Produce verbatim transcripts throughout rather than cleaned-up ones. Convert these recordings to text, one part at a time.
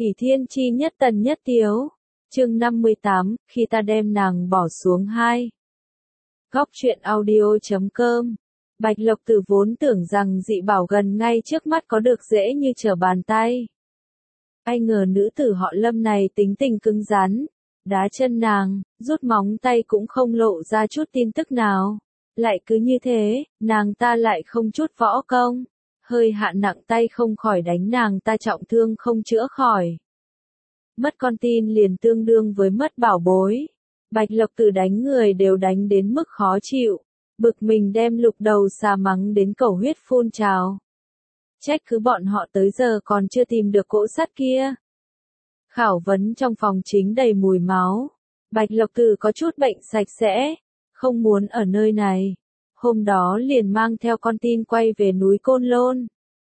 ỷ thiên chi nhất tần nhất tiếu. Chương năm mươi tám, khi ta đem nàng bỏ xuống hai. Góc truyện audio chấm com. Bạch Lộc Tử vốn tưởng rằng dị bảo gần ngay trước mắt có được dễ như trở bàn tay. Ai ngờ nữ tử họ Lâm này tính tình cứng rắn, đá chân nàng, rút móng tay cũng không lộ ra chút tin tức nào. Lại cứ như thế, nàng ta lại không chút võ công, hơi hạ nặng tay không khỏi đánh nàng ta trọng thương không chữa khỏi. Mất con tin liền tương đương với mất bảo bối. Bạch Lộc Tử đánh người đều đánh đến mức khó chịu, bực mình đem Lục Đầu Xà mắng đến cầu huyết phun trào. Trách cứ bọn họ tới giờ còn chưa tìm được cỗ sắt kia. Khảo vấn trong phòng chính đầy mùi máu. Bạch Lộc Tử có chút bệnh sạch sẽ, không muốn ở nơi này. Hôm đó liền mang theo con tin quay về núi Côn Lôn.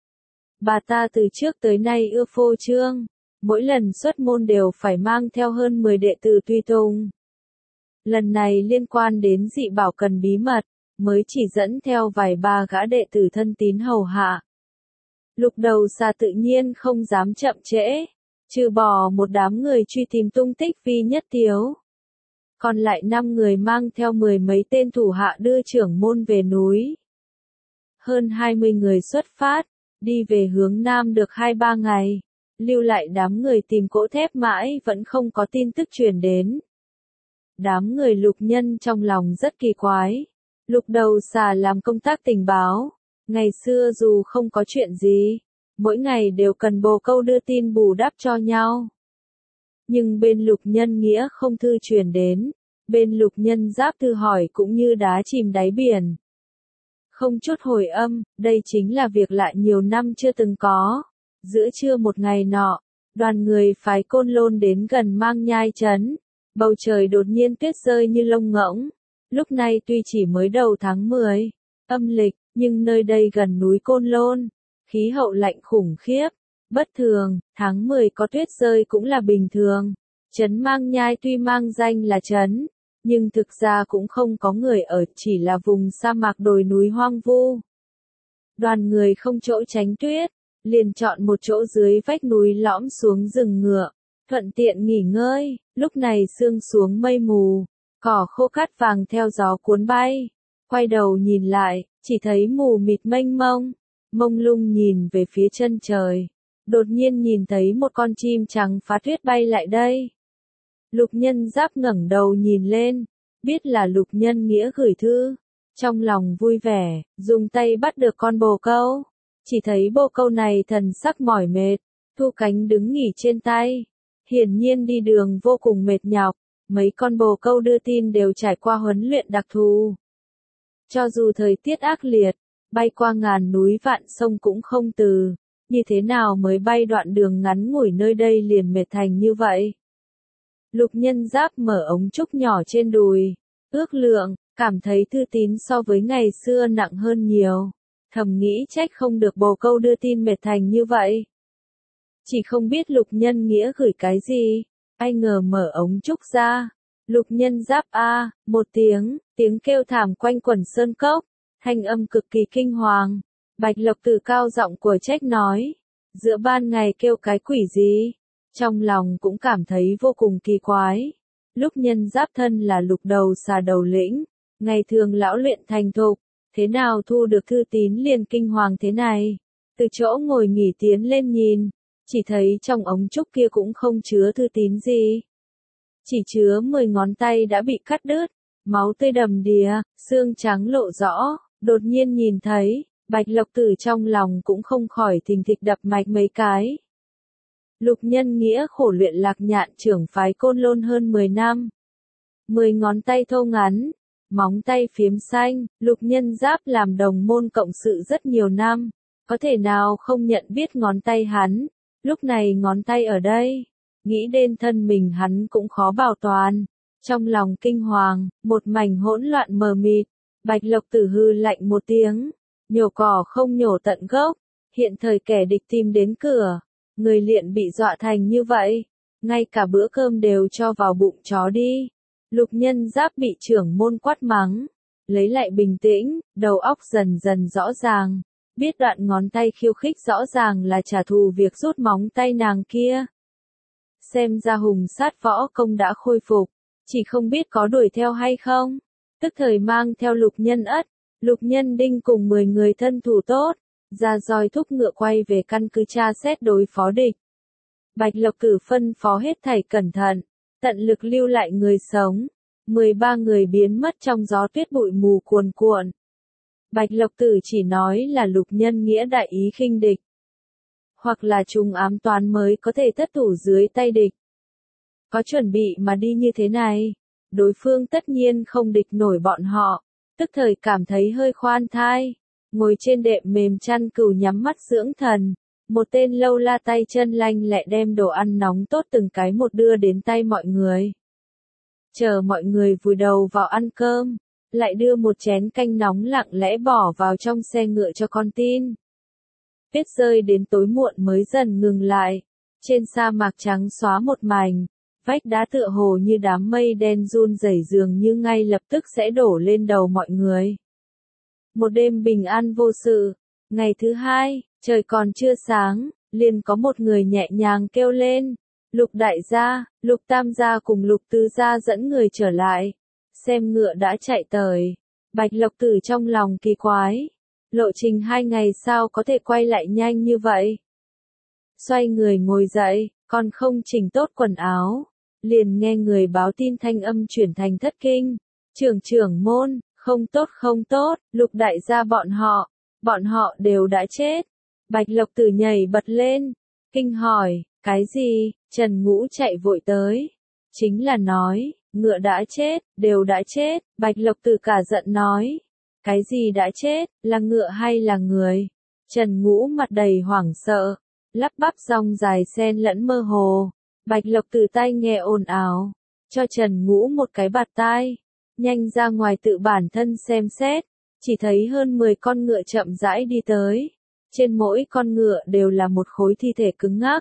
Bà ta từ trước tới nay ưa phô trương, mỗi lần xuất môn đều phải mang theo hơn mười đệ tử tùy tùng. Lần này liên quan đến dị bảo cần bí mật, mới chỉ dẫn theo vài ba gã đệ tử thân tín hầu hạ. Lục Đầu Xà tự nhiên không dám chậm trễ, trừ bỏ một đám người truy tìm tung tích Vi Nhất Tiếu. Còn lại năm người mang theo mười mấy tên thủ hạ đưa trưởng môn về núi. Hơn hai mươi người xuất phát, đi về hướng nam được hai ba ngày, lưu lại đám người tìm cỗ thép mãi vẫn không có tin tức truyền đến. Đám người Lục Nhân trong lòng rất kỳ quái. Lục Đầu Xà làm công tác tình báo, ngày xưa dù không có chuyện gì, mỗi ngày đều cần bồ câu đưa tin bù đắp cho nhau. Nhưng bên Lục Nhân Nghĩa không thư truyền đến, bên Lục Nhân Giáp thư hỏi cũng như đá chìm đáy biển. Không chút hồi âm, đây chính là việc lạ nhiều năm chưa từng có. Giữa trưa một ngày nọ, đoàn người phái Côn Lôn đến gần Mang Nhai trấn, bầu trời đột nhiên tuyết rơi như lông ngỗng. Lúc này tuy chỉ mới đầu tháng mười, âm lịch, nhưng nơi đây gần núi Côn Lôn, khí hậu lạnh khủng khiếp, bất thường, tháng mười có tuyết rơi cũng là bình thường. Trấn Mang Nhai tuy mang danh là trấn, nhưng thực ra cũng không có người ở, chỉ là vùng sa mạc đồi núi hoang vu. Đoàn người không chỗ tránh tuyết, liền chọn một chỗ dưới vách núi lõm xuống rừng ngựa, thuận tiện nghỉ ngơi. Lúc này sương xuống mây mù, cỏ khô cát vàng theo gió cuốn bay. Quay đầu nhìn lại, chỉ thấy mù mịt mênh mông, mông lung nhìn về phía chân trời. Đột nhiên nhìn thấy một con chim trắng phá tuyết bay lại đây. Lục Nhân Giáp ngẩng đầu nhìn lên, biết là Lục Nhân Nghĩa gửi thư. Trong lòng vui vẻ, dùng tay bắt được con bồ câu. Chỉ thấy bồ câu này thần sắc mỏi mệt, thu cánh đứng nghỉ trên tay. Hiển nhiên đi đường vô cùng mệt nhọc, mấy con bồ câu đưa tin đều trải qua huấn luyện đặc thù. Cho dù thời tiết ác liệt, bay qua ngàn núi vạn sông cũng không từ, như thế nào mới bay đoạn đường ngắn ngủi nơi đây liền mệt thành như vậy. Lục Nhân Giáp mở ống trúc nhỏ trên đùi, ước lượng, cảm thấy thư tín so với ngày xưa nặng hơn nhiều, thầm nghĩ trách không được bồ câu đưa tin mệt thành như vậy. Chỉ không biết Lục Nhân Nghĩa gửi cái gì, ai ngờ mở ống trúc ra. Lục Nhân Giáp a, một tiếng, tiếng kêu thảm quanh quẩn sơn cốc, thanh âm cực kỳ kinh hoàng. Bạch Lộc Tử cao giọng của trách nói, giữa ban ngày kêu cái quỷ gì? Trong lòng cũng cảm thấy vô cùng kỳ quái. Lúc Nhân Giáp thân là Lục Đầu Xà đầu lĩnh, ngày thường lão luyện thành thục, thế nào thu được thư tín liền kinh hoàng thế này? Từ chỗ ngồi nghỉ tiến lên nhìn, chỉ thấy trong ống trúc kia cũng không chứa thư tín gì. Chỉ chứa mười ngón tay đã bị cắt đứt, máu tươi đầm đìa, xương trắng lộ rõ. Đột nhiên nhìn thấy, Bạch Lộc Tử trong lòng cũng không khỏi thình thịch đập mạch mấy cái. Lục Nhân Nghĩa khổ luyện Lạc Nhạn trưởng phái Côn Lôn hơn mười năm. Mười ngón tay thô ngắn, móng tay phiếm xanh, Lục Nhân Giáp làm đồng môn cộng sự rất nhiều năm, có thể nào không nhận biết ngón tay hắn. Lúc này ngón tay ở đây, nghĩ đến thân mình hắn cũng khó bảo toàn. Trong lòng kinh hoàng, một mảnh hỗn loạn mờ mịt. Bạch Lộc Tử hư lạnh một tiếng, nhổ cỏ không nhổ tận gốc. Hiện thời kẻ địch tìm đến cửa, người liền bị dọa thành như vậy, ngay cả bữa cơm đều cho vào bụng chó đi. Lục Nhân Giáp bị trưởng môn quát mắng, lấy lại bình tĩnh, đầu óc dần dần rõ ràng, biết đoạn ngón tay khiêu khích rõ ràng là trả thù việc rút móng tay nàng kia. xem ra hùng sát võ công đã khôi phục, chỉ không biết có đuổi theo hay không. Tức thời mang theo Lục Nhân Ất, Lục Nhân Đinh cùng mười người thân thủ tốt, ra roi thúc ngựa quay về căn cứ tra xét đối phó địch. Bạch Lộc Tử phân phó hết thảy cẩn thận, tận lực lưu lại người sống. mười ba người biến mất trong gió tuyết bụi mù cuồn cuộn. Bạch Lộc Tử chỉ nói là Lục Nhân Nghĩa đại ý khinh địch, hoặc là trùng ám toán mới có thể thất thủ dưới tay địch. Có chuẩn bị mà đi như thế này, đối phương tất nhiên không địch nổi bọn họ, tức thời cảm thấy hơi khoan thai, ngồi trên đệm mềm chăn cừu nhắm mắt dưỡng thần. Một tên lâu la tay chân lanh lẹ đem đồ ăn nóng tốt từng cái một đưa đến tay mọi người. Chờ mọi người vùi đầu vào ăn cơm, lại đưa một chén canh nóng lặng lẽ bỏ vào trong xe ngựa cho con tin. Tuyết rơi đến tối muộn mới dần ngừng lại, trên sa mạc trắng xóa một mảnh, vách đá tựa hồ như đám mây đen run rẩy dường như ngay lập tức sẽ đổ lên đầu mọi người. Một đêm bình an vô sự, ngày thứ hai, trời còn chưa sáng, liền có một người nhẹ nhàng kêu lên, Lục đại gia, Lục tam gia cùng Lục tứ gia dẫn người trở lại, xem ngựa đã chạy tới. Bạch Lộc Tử trong lòng kỳ quái, lộ trình hai ngày sao có thể quay lại nhanh như vậy. Xoay người ngồi dậy, còn không chỉnh tốt quần áo, liền nghe người báo tin thanh âm chuyển thành thất kinh. Trưởng trưởng môn, không tốt không tốt, Lục đại gia bọn họ, bọn họ đều đã chết. Bạch Lộc Tử nhảy bật lên, kinh hỏi, cái gì? Trần Ngũ chạy vội tới, chính là nói, ngựa đã chết, đều đã chết. Bạch Lộc Tử cả giận nói, cái gì đã chết, là ngựa hay là người? Trần Ngũ mặt đầy hoảng sợ, lắp bắp rong dài xen lẫn mơ hồ. Bạch Lộc Tử tay nghe ồn ào, cho Trần Ngũ một cái bạt tai, nhanh ra ngoài tự bản thân xem xét, chỉ thấy hơn mười con ngựa chậm rãi đi tới. Trên mỗi con ngựa đều là một khối thi thể cứng ngắc,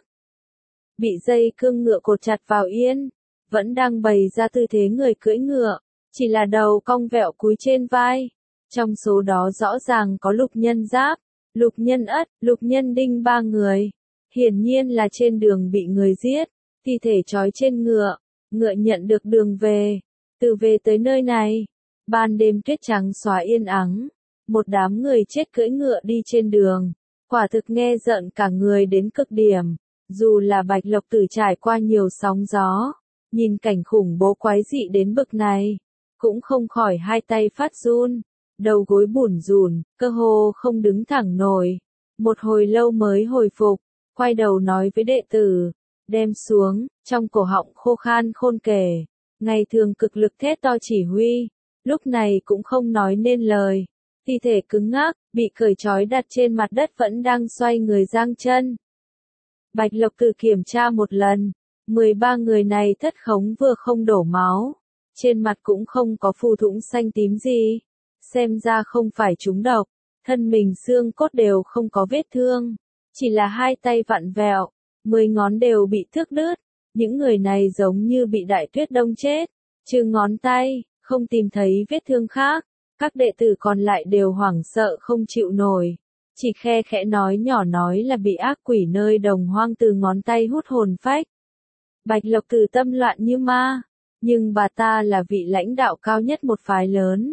bị dây cương ngựa cột chặt vào yên, vẫn đang bày ra tư thế người cưỡi ngựa, chỉ là đầu cong vẹo cúi trên vai. Trong số đó rõ ràng có Lục Nhân Giáp, Lục Nhân Ất, Lục Nhân Đinh ba người. Hiển nhiên là trên đường bị người giết, thi thể trói trên ngựa, ngựa nhận được đường về. Từ về tới nơi này, ban đêm tuyết trắng xóa yên ắng, một đám người chết cưỡi ngựa đi trên đường, quả thực nghe giận cả người đến cực điểm. Dù là Bạch Lộc Tử trải qua nhiều sóng gió, nhìn cảnh khủng bố quái dị đến bực này, cũng không khỏi hai tay phát run, đầu gối bủn rủn, cơ hồ không đứng thẳng nổi. Một hồi lâu mới hồi phục, quay đầu nói với đệ tử, đem xuống, trong cổ họng khô khan khôn kể, ngày thường cực lực thét to chỉ huy, lúc này cũng không nói nên lời. Thi thể cứng ngắc, bị cởi trói đặt trên mặt đất vẫn đang xoay người giang chân. Bạch Lộc Tử kiểm tra một lần, mười ba người này thất khống vừa không đổ máu, trên mặt cũng không có phù thủng xanh tím gì, xem ra không phải trúng độc, thân mình xương cốt đều không có vết thương, chỉ là hai tay vặn vẹo, mười ngón đều bị thước đứt, những người này giống như bị đại tuyết đông chết, trừ ngón tay, không tìm thấy vết thương khác, các đệ tử còn lại đều hoảng sợ không chịu nổi. Chỉ khe khẽ nói nhỏ nói là bị ác quỷ nơi đồng hoang từ ngón tay hút hồn phách. Bạch Lộc Tử tâm loạn như ma, nhưng bà ta là vị lãnh đạo cao nhất một phái lớn.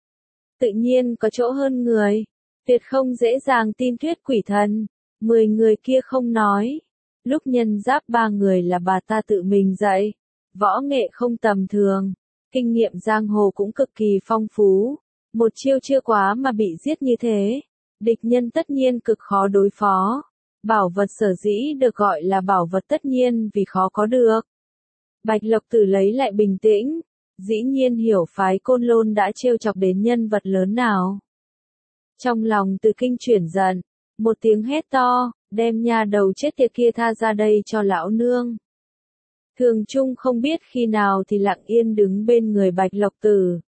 Tự nhiên có chỗ hơn người, tuyệt không dễ dàng tin thuyết quỷ thần, mười người kia không nói. Lúc Nhân Giáp ba người là bà ta tự mình dạy, võ nghệ không tầm thường, kinh nghiệm giang hồ cũng cực kỳ phong phú, một chiêu chưa quá mà bị giết như thế. Địch nhân tất nhiên cực khó đối phó. Bảo vật sở dĩ được gọi là bảo vật tất nhiên vì khó có được. Bạch Lộc Tử lấy lại bình tĩnh, dĩ nhiên hiểu phái Côn Lôn đã trêu chọc đến nhân vật lớn nào. Trong lòng Từ Kinh chuyển giận, một tiếng hét to, đem nha đầu chết tiệt kia tha ra đây cho lão nương. Thường Trung không biết khi nào thì lặng yên đứng bên người Bạch Lộc Tử.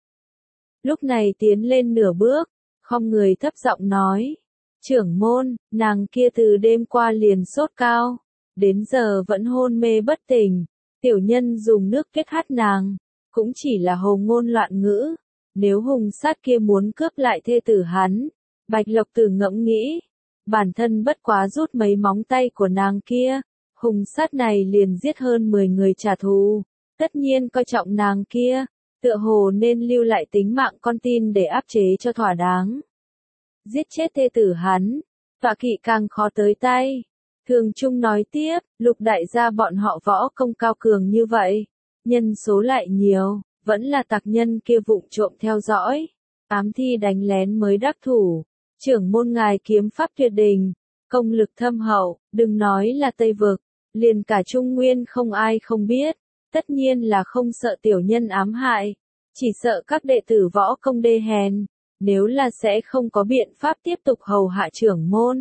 Lúc này tiến lên nửa bước, không người thấp giọng nói, trưởng môn, nàng kia từ đêm qua liền sốt cao, đến giờ vẫn hôn mê bất tỉnh, tiểu nhân dùng nước kết hắt nàng, cũng chỉ là hồ ngôn loạn ngữ, nếu hùng sát kia muốn cướp lại thê tử hắn. Bạch Lộc Tử ngẫm nghĩ, bản thân bất quá rút mấy móng tay của nàng kia, Hùng sát này liền giết hơn mười người trả thù, tất nhiên coi trọng nàng kia, tựa hồ nên lưu lại tính mạng con tin để áp chế cho thỏa đáng. Giết chết thê tử hắn, tọa kỵ càng khó tới tay. Thường Trung nói tiếp, Lục đại gia bọn họ võ công cao cường như vậy, nhân số lại nhiều, vẫn là tặc nhân kia vụng trộm theo dõi, ám thi đánh lén mới đắc thủ. Trưởng môn ngài kiếm pháp tuyệt đỉnh, công lực thâm hậu, đừng nói là Tây Vực, liền cả Trung Nguyên không ai không biết, tất nhiên là không sợ tiểu nhân ám hại, chỉ sợ các đệ tử võ công đê hèn, nếu là sẽ không có biện pháp tiếp tục hầu hạ trưởng môn.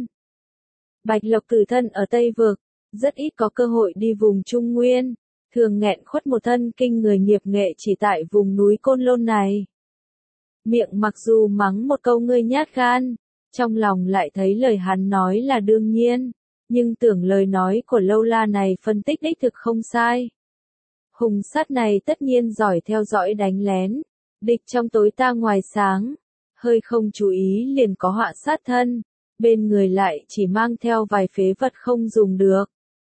Bạch Lộc từ thân ở Tây Vực, rất ít có cơ hội đi vùng Trung Nguyên, thường nghẹn khuất một thân kinh người nghiệp nghệ chỉ tại vùng núi Côn Lôn này. Miệng mặc dù mắng một câu ngươi nhát gan, trong lòng lại thấy lời hắn nói là đương nhiên, nhưng tưởng lời nói của Lâu La này phân tích đích thực không sai. Hùng sát này tất nhiên giỏi theo dõi đánh lén, địch trong tối ta ngoài sáng, hơi không chú ý liền có họa sát thân, bên người lại chỉ mang theo vài phế vật không dùng được.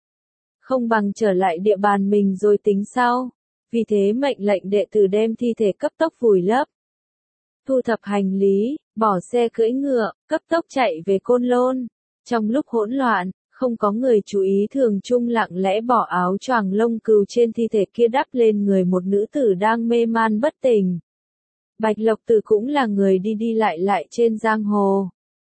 Không bằng trở lại địa bàn mình rồi tính sau, vì thế mệnh lệnh đệ tử đem thi thể cấp tốc vùi lấp. Thu thập hành lý, bỏ xe cưỡi ngựa, cấp tốc chạy về Côn Lôn. Trong lúc hỗn loạn, không có người chú ý Thường Trung lặng lẽ bỏ áo choàng lông cừu trên thi thể kia đắp lên người một nữ tử đang mê man bất tỉnh. Bạch Lộc Tử cũng là người đi đi lại lại trên giang hồ.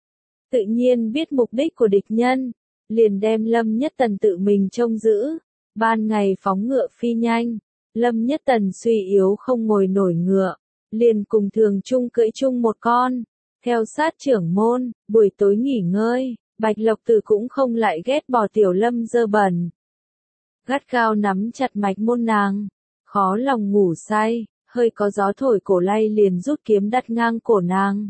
Tự nhiên biết mục đích của địch nhân, liền đem Lâm Nhất Tần tự mình trông giữ, ban ngày phóng ngựa phi nhanh, Lâm Nhất Tần suy yếu không ngồi nổi ngựa, liền cùng Thường Trung cưỡi chung một con, theo sát trưởng môn, buổi tối nghỉ ngơi, Bạch Lộc Tử cũng không lại ghét bỏ tiểu Lâm dơ bẩn. Gắt gao nắm chặt mạch môn nàng, khó lòng ngủ say, hơi có gió thổi cổ lay liền rút kiếm đặt ngang cổ nàng.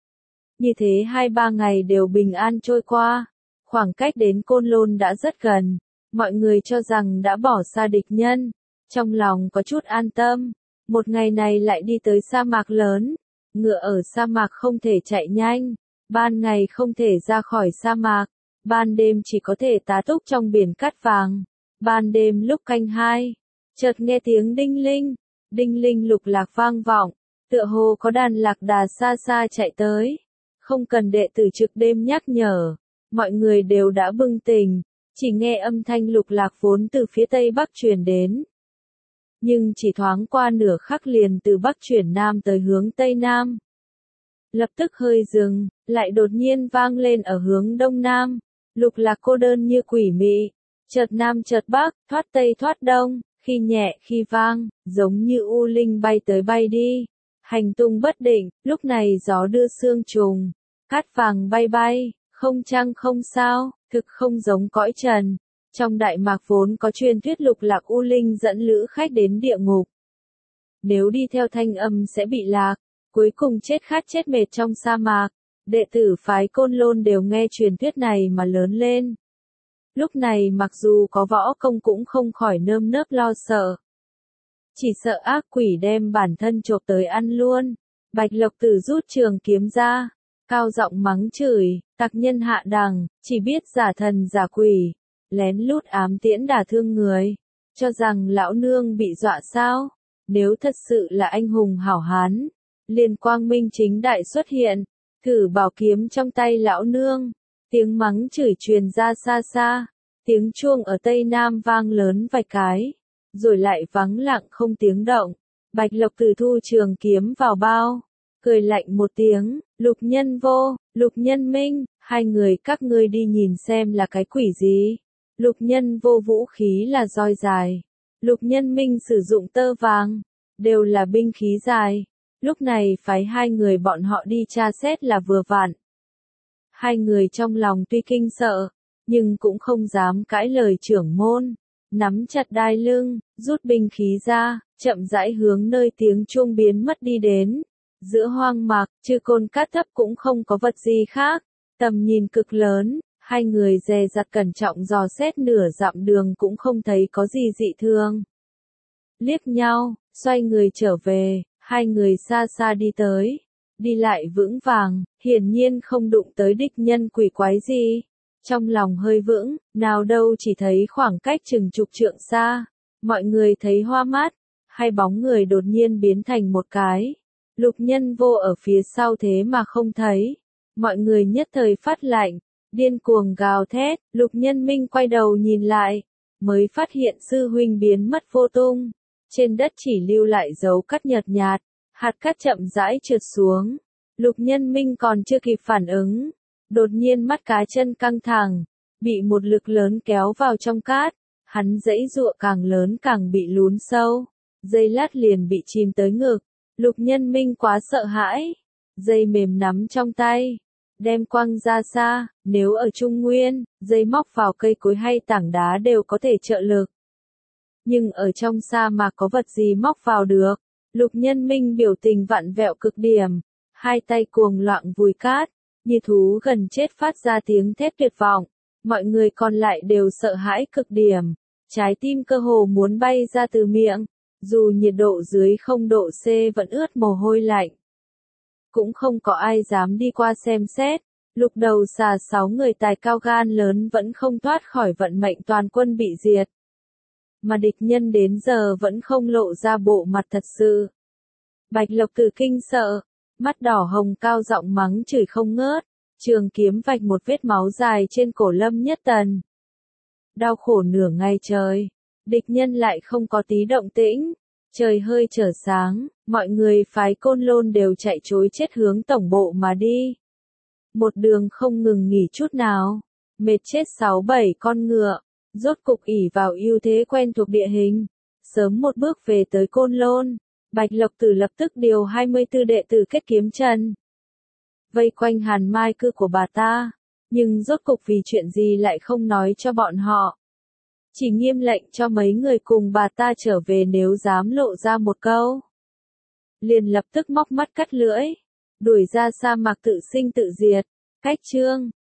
Như thế hai ba ngày đều bình an trôi qua, khoảng cách đến Côn Lôn đã rất gần, mọi người cho rằng đã bỏ xa địch nhân, trong lòng có chút an tâm. Một ngày này lại đi tới sa mạc lớn, ngựa ở sa mạc không thể chạy nhanh, ban ngày không thể ra khỏi sa mạc, ban đêm chỉ có thể tá túc trong biển cát vàng. Ban đêm lúc canh hai, chợt nghe tiếng đinh linh, đinh linh lục lạc vang vọng, tựa hồ có đàn lạc đà xa xa chạy tới. Không cần đệ tử trực đêm nhắc nhở, mọi người đều đã bừng tỉnh, chỉ nghe âm thanh lục lạc vốn từ phía tây bắc truyền đến. Nhưng chỉ thoáng qua nửa khắc liền từ bắc chuyển nam tới hướng tây nam. Lập tức hơi dừng, lại đột nhiên vang lên ở hướng đông nam. Lục lạc cô đơn như quỷ mị, chợt nam chợt bắc, thoát tây thoát đông, khi nhẹ khi vang, giống như u linh bay tới bay đi. Hành tung bất định, lúc này gió đưa sương trùng, cát vàng bay bay, không trăng không sao, thực không giống cõi trần. Trong Đại Mạc vốn có truyền thuyết lục lạc u linh dẫn lữ khách đến địa ngục. Nếu đi theo thanh âm sẽ bị lạc, cuối cùng chết khát chết mệt trong sa mạc. Đệ tử phái Côn Lôn đều nghe truyền thuyết này mà lớn lên. Lúc này mặc dù có võ công cũng không khỏi nơm nớp lo sợ. Chỉ sợ ác quỷ đem bản thân chộp tới ăn luôn. Bạch Lộc Tử rút trường kiếm ra, cao giọng mắng chửi, tặc nhân hạ đẳng, chỉ biết giả thần giả quỷ, lén lút ám tiễn đả thương người, cho rằng lão nương bị dọa sao? Nếu thật sự là anh hùng hảo hán, liền quang minh chính đại xuất hiện, thử bảo kiếm trong tay lão nương. Tiếng mắng chửi truyền ra xa xa, tiếng chuông ở tây nam vang lớn vài cái, rồi lại vắng lặng không tiếng động. Bạch Lộc Tử thu trường kiếm vào bao, cười lạnh một tiếng, Lục Nhân Vô, Lục Nhân Minh, hai người các ngươi đi nhìn xem là cái quỷ gì. Lục Nhân Vô vũ khí là roi dài, Lục Nhân Minh sử dụng tơ vàng, đều là binh khí dài. Lúc này phái hai người bọn họ đi tra xét là vừa vặn. Hai người trong lòng tuy kinh sợ, nhưng cũng không dám cãi lời trưởng môn, nắm chặt đai lưng, rút binh khí ra, chậm rãi hướng nơi tiếng chuông biến mất đi đến. Giữa hoang mạc, trừ côn cát thấp cũng không có vật gì khác, tầm nhìn cực lớn, hai người dè dặt cẩn trọng dò xét nửa dặm đường cũng không thấy có gì dị thường. Liếc nhau, xoay người trở về, hai người xa xa đi tới, đi lại vững vàng, hiển nhiên không đụng tới địch nhân quỷ quái gì. Trong lòng hơi vững, nào đâu chỉ thấy khoảng cách chừng chục trượng xa. Mọi người thấy hoa mắt, hai bóng người đột nhiên biến thành một cái. Lục Nhân Vô ở phía sau thế mà không thấy. Mọi người nhất thời phát lạnh, điên cuồng gào thét. Lục Nhân Minh quay đầu nhìn lại, mới phát hiện sư huynh biến mất vô tung. Trên đất chỉ lưu lại dấu cắt nhợt nhạt, hạt cát chậm rãi trượt xuống. Lục Nhân Minh còn chưa kịp phản ứng, đột nhiên mắt cá chân căng thẳng, bị một lực lớn kéo vào trong cát. Hắn giãy giụa càng lớn càng bị lún sâu, giây lát liền bị chìm tới ngực. Lục Nhân Minh quá sợ hãi, dây mềm nắm trong tay, đem quăng ra xa. Nếu ở Trung Nguyên, dây móc vào cây cối hay tảng đá đều có thể trợ lực. Nhưng ở trong sa mạc có vật gì móc vào được? Lục Nhân Minh biểu tình vặn vẹo cực điểm, hai tay cuồng loạn vùi cát, như thú gần chết phát ra tiếng thét tuyệt vọng. Mọi người còn lại đều sợ hãi cực điểm, trái tim cơ hồ muốn bay ra từ miệng, dù nhiệt độ dưới không độ C vẫn ướt mồ hôi lạnh. Cũng không có ai dám đi qua xem xét. Lục Đầu Xà sáu người tài cao gan lớn vẫn không thoát khỏi vận mệnh toàn quân bị diệt. Mà địch nhân đến giờ vẫn không lộ ra bộ mặt thật sự. Bạch Lộc Tử kinh sợ, mắt đỏ hồng cao giọng mắng chửi không ngớt, trường kiếm vạch một vết máu dài trên cổ Lâm Nhất Tần. Đau khổ nửa ngày trời, địch nhân lại không có tí động tĩnh. Trời hơi trở sáng, mọi người phái Côn Lôn đều chạy trối chết hướng tổng bộ mà đi. Một đường không ngừng nghỉ chút nào, mệt chết sáu bảy con ngựa, rốt cục ỷ vào ưu thế quen thuộc địa hình, sớm một bước về tới Côn Lôn. Bạch Lộc Tử lập tức điều hai mươi tư đệ tử kết kiếm trận, vây quanh Hàn Mai cư của bà ta, nhưng rốt cục vì chuyện gì lại không nói cho bọn họ. Chỉ nghiêm lệnh cho mấy người cùng bà ta trở về, nếu dám lộ ra một câu, liền lập tức móc mắt cắt lưỡi, đuổi ra sa mạc tự sinh tự diệt. Cách chương